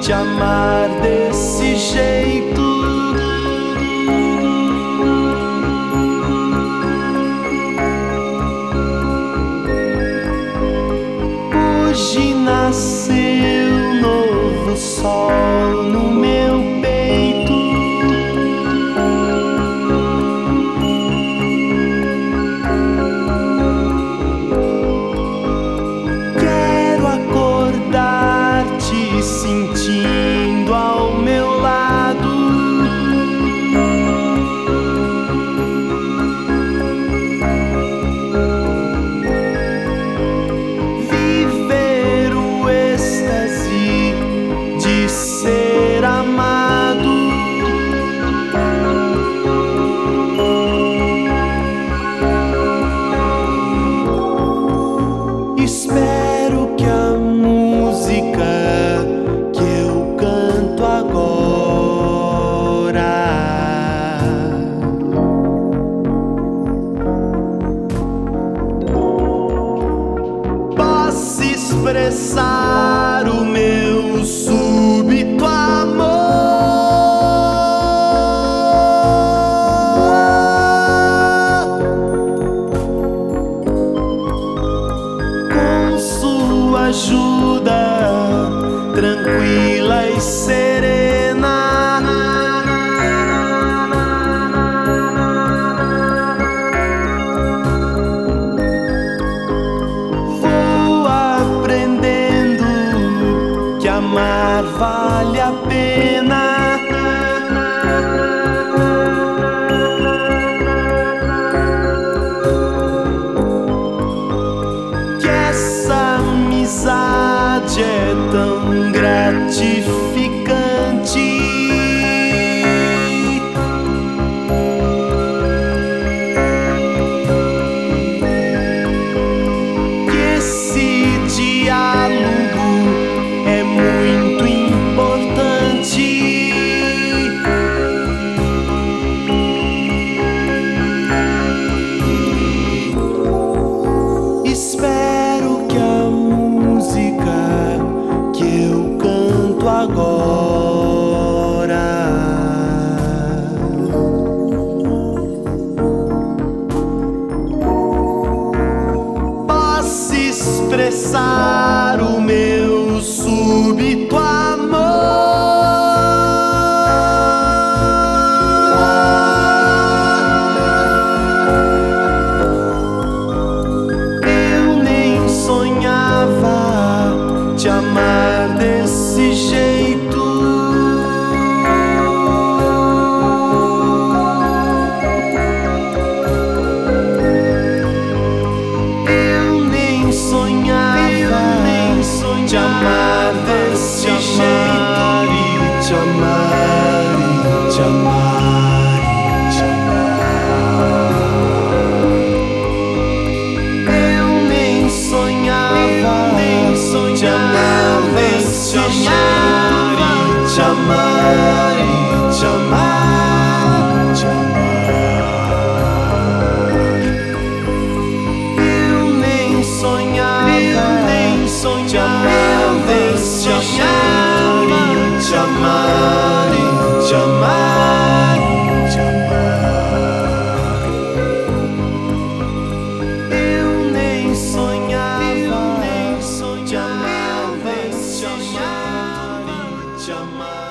te amar desse jeito. Hoje nasceu novo sol no meu peito. Quero acordar te sentindo ao meu lado. Viver o êxtase de ser amado. Espero que a música que eu canto agora possa expressar o meu súbito amor. Com sua ajuda tranquila e serena, vou aprendendo que amar vale a pena. Que essa amizade é tão gratificante. Que esse diálogo é muito importante. Espero que a música que eu canto agora possa expressar o meu súbito amor. Eu nem sonhava te amar desse jeito. Eu nem sonhava te amar desse jeito. Te amar, te amar, te amar. Eu nem sonhava te amar desse jeito. Te amar, te amar, te amar. Eu nem sonhava te amar desse jeito. Te amar, te amar, te amar. Eu nem sonhava te amar desse jeito. Te amar.